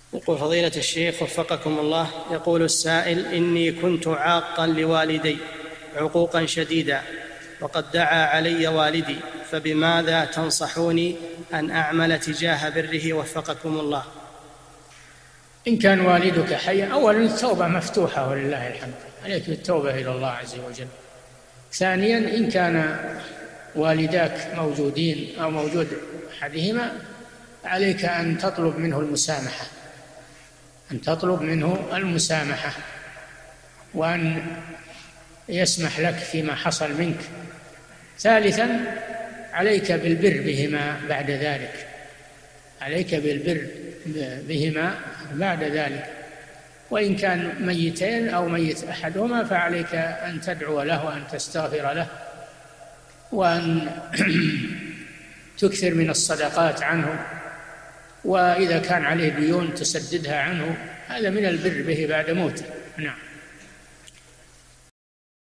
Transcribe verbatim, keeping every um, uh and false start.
يقول فضيلة الشيخ وفقكم الله، يقول السائل: إني كنت عاقا لوالدي عقوقا شديدا، وقد دعا علي والدي، فبماذا تنصحوني أن أعمل تجاه بره وفقكم الله؟ إن كان والدك حيا، أولا التوبة مفتوحة ولله الحمد، عليك بالتوبة إلى الله عز وجل. ثانيا إن كان والداك موجودين أو موجود أحدهما، عليك أن تطلب منه المسامحة أن تطلب منه المسامحة وأن يسمح لك فيما حصل منك. ثالثا عليك بالبر بهما بعد ذلك عليك بالبر بهما بعد ذلك وإن كان ميتين أو ميت أحدهما فعليك أن تدعو له وأن تستغفر له، وأن تكثر من الصدقات عنه، وإذا كان عليه ديون تسددها عنه. هذا من البر به بعد موته. نعم.